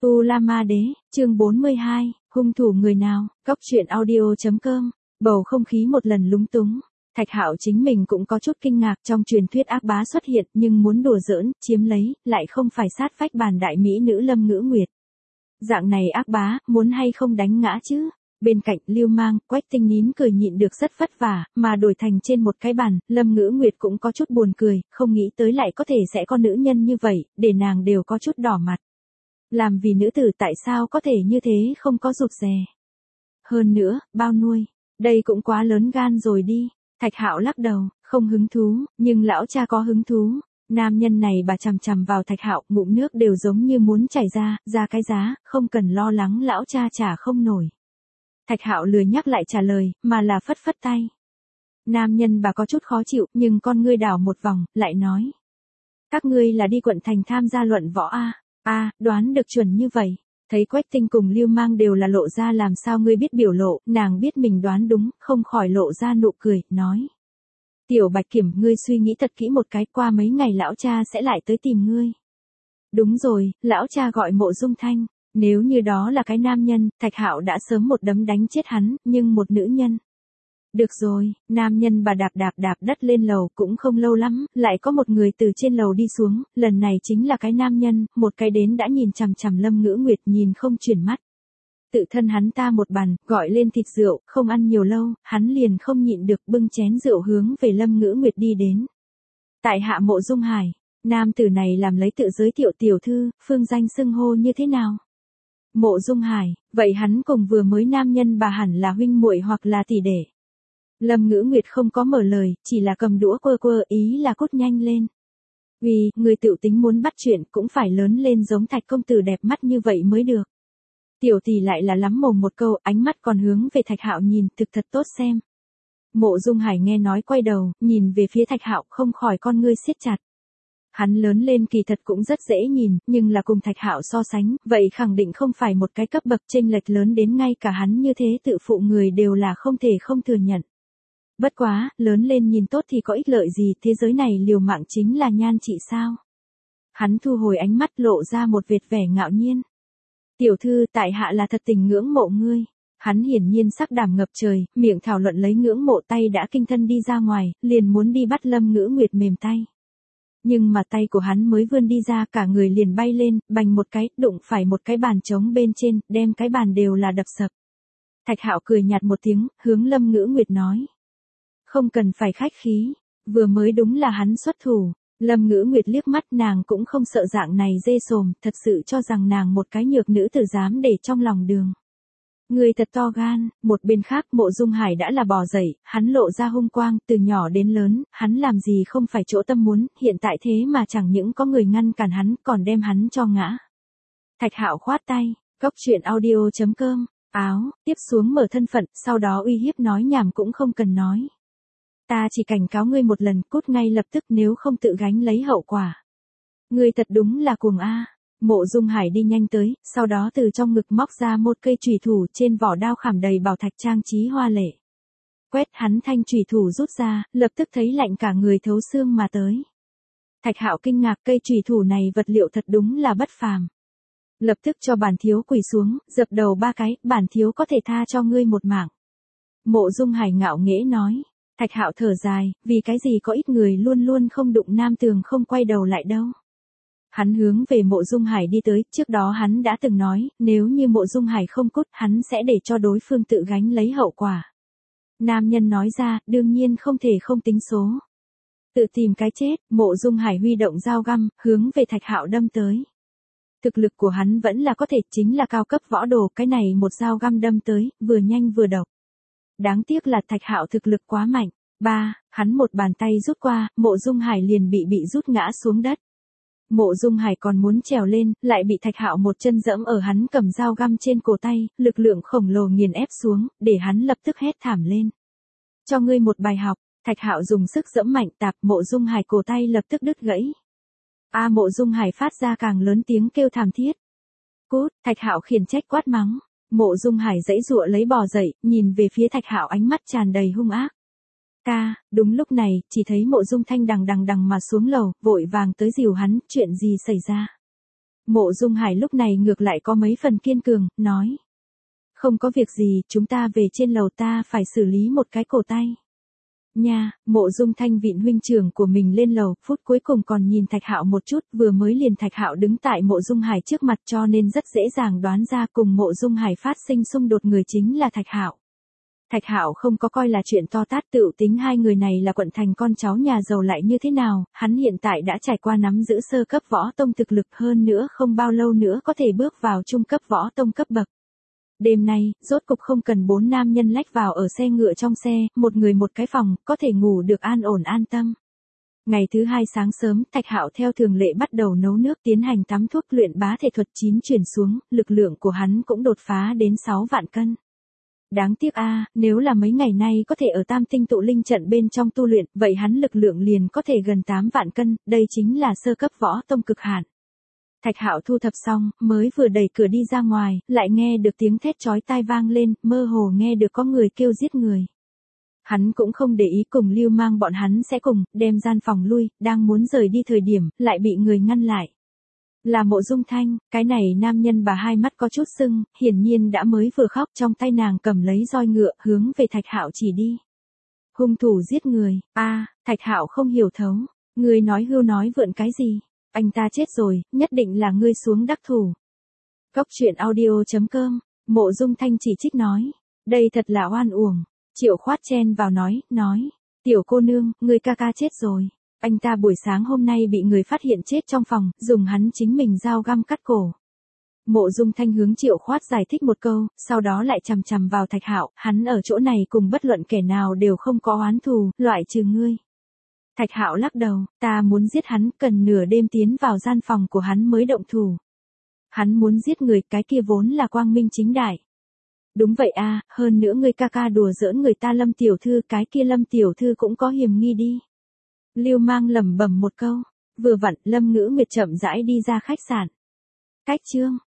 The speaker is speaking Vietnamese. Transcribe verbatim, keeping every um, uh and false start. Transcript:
U La Ma Đế, chương bốn mươi hai, hung thủ người nào, Cóc truyện audio chấm com, bầu không khí một lần lúng túng. Thạch Hạo chính mình cũng có chút kinh ngạc, trong truyền thuyết ác bá xuất hiện nhưng muốn đùa giỡn, chiếm lấy, lại không phải sát phách bàn đại mỹ nữ Lâm Ngữ Nguyệt. Dạng này ác bá, muốn hay không đánh ngã chứ? Bên cạnh Lưu Mang, Quách Tinh nín cười nhịn được rất vất vả, mà đổi thành trên một cái bàn, Lâm Ngữ Nguyệt cũng có chút buồn cười, không nghĩ tới lại có thể sẽ có nữ nhân như vậy, để nàng đều có chút đỏ mặt. Làm vì nữ tử tại sao có thể như thế không có rụt rè. Hơn nữa, bao nuôi, đây cũng quá lớn gan rồi đi. Thạch Hạo lắc đầu, không hứng thú, nhưng lão cha có hứng thú. Nam nhân này bà chằm chằm vào Thạch Hạo, ngụm nước đều giống như muốn chảy ra, ra cái giá, không cần lo lắng lão cha trả không nổi. Thạch Hạo lười nhắc lại trả lời, mà là phất phất tay. Nam nhân bà có chút khó chịu, nhưng con ngươi đảo một vòng, lại nói. Các ngươi là đi quận thành tham gia luận võ a? A, đoán được chuẩn như vậy. Thấy Quách Tinh cùng Lưu Mang đều là lộ ra làm sao ngươi biết biểu lộ, nàng biết mình đoán đúng, không khỏi lộ ra nụ cười, nói. Tiểu Bạch Kiểm, ngươi suy nghĩ thật kỹ một cái, qua mấy ngày lão cha sẽ lại tới tìm ngươi. Đúng rồi, lão cha gọi Mộ Dung Thanh, nếu như đó là cái nam nhân, Thạch Hạo đã sớm một đấm đánh chết hắn, nhưng một nữ nhân. Được rồi, nam nhân bà đạp đạp đạp đất lên lầu, cũng không lâu lắm, lại có một người từ trên lầu đi xuống, lần này chính là cái nam nhân, một cái đến đã nhìn chằm chằm Lâm Ngữ Nguyệt nhìn không chuyển mắt. Tự thân hắn ta một bàn, gọi lên thịt rượu, không ăn nhiều lâu, hắn liền không nhịn được bưng chén rượu hướng về Lâm Ngữ Nguyệt đi đến. Tại hạ Mộ Dung Hải, nam tử này làm lấy tự giới thiệu tiểu thư, phương danh xưng hô như thế nào? Mộ Dung Hải, vậy hắn cùng vừa mới nam nhân bà hẳn là huynh muội hoặc là tỷ đệ. Lâm Ngữ Nguyệt không có mở lời, chỉ là cầm đũa quơ quơ, ý là cút nhanh lên. Vì, người tự tính muốn bắt chuyện cũng phải lớn lên giống Thạch công tử đẹp mắt như vậy mới được. Tiểu tỷ lại là lắm mồm một câu, ánh mắt còn hướng về Thạch Hạo nhìn, thực thật tốt xem. Mộ Dung Hải nghe nói quay đầu, nhìn về phía Thạch Hạo, không khỏi con ngươi siết chặt. Hắn lớn lên kỳ thật cũng rất dễ nhìn, nhưng là cùng Thạch Hạo so sánh, vậy khẳng định không phải một cái cấp bậc chênh lệch lớn đến ngay cả hắn như thế tự phụ người đều là không thể không thừa nhận. Bất quá, lớn lên nhìn tốt thì có ích lợi gì, thế giới này liều mạng chính là nhan trị sao? Hắn thu hồi ánh mắt lộ ra một vệt vẻ ngạo nhiên. Tiểu thư, tại hạ là thật tình ngưỡng mộ ngươi. Hắn hiển nhiên sắc đảm ngập trời, miệng thảo luận lấy ngưỡng mộ tay đã kinh thân đi ra ngoài, liền muốn đi bắt Lâm Ngữ Nguyệt mềm tay. Nhưng mà tay của hắn mới vươn đi ra, cả người liền bay lên, bành một cái, đụng phải một cái bàn trống bên trên, đem cái bàn đều là đập sập. Thạch Hạo cười nhạt một tiếng, hướng Lâm Ngữ Nguyệt nói. Không cần phải khách khí, vừa mới đúng là hắn xuất thủ. Lâm Ngữ Nguyệt liếc mắt, nàng cũng không sợ dạng này dê sồm, thật sự cho rằng nàng một cái nhược nữ tử dám để trong lòng đường. Người thật to gan. Một bên khác Mộ Dung Hải đã là bò dậy, hắn lộ ra hung quang, từ nhỏ đến lớn, hắn làm gì không phải chỗ tâm muốn, hiện tại thế mà chẳng những có người ngăn cản hắn, còn đem hắn cho ngã. Thạch Hạo khoát tay, Cóc truyện audio chấm com, áo, tiếp xuống mở thân phận, sau đó uy hiếp nói nhảm cũng không cần nói. Ta chỉ cảnh cáo ngươi một lần, cút ngay lập tức, nếu không tự gánh lấy hậu quả. Ngươi thật đúng là cuồng a. Mộ Dung Hải đi nhanh tới, sau đó từ trong ngực móc ra một cây chùy thủ, trên vỏ đao khảm đầy bảo thạch trang trí hoa lệ. Quét hắn thanh chùy thủ rút ra, lập tức thấy lạnh cả người thấu xương mà tới. Thạch Hạo kinh ngạc, cây chùy thủ này vật liệu thật đúng là bất phàm. Lập tức cho bản thiếu quỳ xuống, dập đầu ba cái, bản thiếu có thể tha cho ngươi một mạng. Mộ Dung Hải ngạo nghễ nói. Thạch Hạo thở dài, vì cái gì có ít người luôn luôn không đụng nam tường không quay đầu lại đâu. Hắn hướng về Mộ Dung Hải đi tới, trước đó hắn đã từng nói, nếu như Mộ Dung Hải không cút, hắn sẽ để cho đối phương tự gánh lấy hậu quả. Nam nhân nói ra, đương nhiên không thể không tính số. Tự tìm cái chết, Mộ Dung Hải huy động dao găm, hướng về Thạch Hạo đâm tới. Thực lực của hắn vẫn là có thể, chính là cao cấp võ đồ, cái này một dao găm đâm tới, vừa nhanh vừa độc. Đáng tiếc là Thạch Hạo thực lực quá mạnh. Ba, hắn một bàn tay rút qua, Mộ Dung Hải liền bị bị rút ngã xuống đất. Mộ Dung Hải còn muốn trèo lên, lại bị Thạch Hạo một chân dẫm ở hắn cầm dao găm trên cổ tay, lực lượng khổng lồ nghiền ép xuống, để hắn lập tức hét thảm lên. Cho ngươi một bài học. Thạch Hạo dùng sức dẫm mạnh, tạp Mộ Dung Hải cổ tay lập tức đứt gãy. A Mộ Dung Hải phát ra càng lớn tiếng kêu thảm thiết. Cút, Thạch Hạo khiển trách quát mắng. Mộ Dung Hải giãy giụa lấy bò dậy, nhìn về phía Thạch Hạo, ánh mắt tràn đầy hung ác. Ca, đúng lúc này, chỉ thấy Mộ Dung Thanh đằng đằng đằng mà xuống lầu, vội vàng tới dìu hắn, chuyện gì xảy ra? Mộ Dung Hải lúc này ngược lại có mấy phần kiên cường, nói. Không có việc gì, chúng ta về trên lầu ta phải xử lý một cái cổ tay. Nha, Mộ Dung Thanh vịn huynh trưởng của mình lên lầu, phút cuối cùng còn nhìn Thạch Hạo một chút, vừa mới liền Thạch Hạo đứng tại Mộ Dung Hải trước mặt cho nên rất dễ dàng đoán ra cùng Mộ Dung Hải phát sinh xung đột người chính là Thạch Hạo. Thạch Hạo không có coi là chuyện to tát, tựu tính hai người này là quận thành con cháu nhà giàu lại như thế nào, hắn hiện tại đã trải qua nắm giữ sơ cấp võ tông thực lực, hơn nữa không bao lâu nữa có thể bước vào trung cấp võ tông cấp bậc. Đêm nay, rốt cục không cần bốn nam nhân lách vào ở xe ngựa trong xe, một người một cái phòng, có thể ngủ được an ổn an tâm. Ngày thứ hai sáng sớm, Thạch Hạo theo thường lệ bắt đầu nấu nước, tiến hành tắm thuốc, luyện bá thể thuật chín chuyển xuống, lực lượng của hắn cũng đột phá đến sáu vạn cân. Đáng tiếc a, à, nếu là mấy ngày nay có thể ở Tam Tinh tụ linh trận bên trong tu luyện, vậy hắn lực lượng liền có thể gần tám vạn cân, đây chính là sơ cấp võ tông cực hạn. Thạch Hạo thu thập xong, mới vừa đẩy cửa đi ra ngoài, lại nghe được tiếng thét chói tai vang lên, mơ hồ nghe được có người kêu giết người. Hắn cũng không để ý cùng Lưu Mang bọn hắn sẽ cùng, đem gian phòng lui, đang muốn rời đi thời điểm, lại bị người ngăn lại. Là Mộ Dung Thanh, cái này nam nhân bà hai mắt có chút sưng, hiển nhiên đã mới vừa khóc, trong tay nàng cầm lấy roi ngựa, hướng về Thạch Hạo chỉ đi. Hung thủ giết người, a, à, Thạch Hạo không hiểu thấu, người nói hưu nói vượn cái gì? Anh ta chết rồi, nhất định là ngươi xuống đắc thủ. Cốc truyện audio chấm com, Mộ Dung Thanh chỉ trích nói. Đây thật là oan uổng. Triệu Khoát chen vào nói, nói. Tiểu cô nương, ngươi ca ca chết rồi. Anh ta buổi sáng hôm nay bị người phát hiện chết trong phòng, dùng hắn chính mình dao găm cắt cổ. Mộ Dung Thanh hướng Triệu Khoát giải thích một câu, sau đó lại chằm chằm vào Thạch Hạo, hắn ở chỗ này cùng bất luận kẻ nào đều không có oán thù, loại trừ ngươi. Thạch Hạo lắc đầu, ta muốn giết hắn, cần nửa đêm tiến vào gian phòng của hắn mới động thủ. Hắn muốn giết người, cái kia vốn là quang minh chính đại. Đúng vậy a, à, hơn nữa ngươi ca ca đùa giỡn người ta Lâm tiểu thư, cái kia Lâm tiểu thư cũng có hiểm nghi đi. Lưu Mang lẩm bẩm một câu, vừa vặn Lâm Ngữ Nguyệt chậm rãi đi ra khách sạn. Cách chương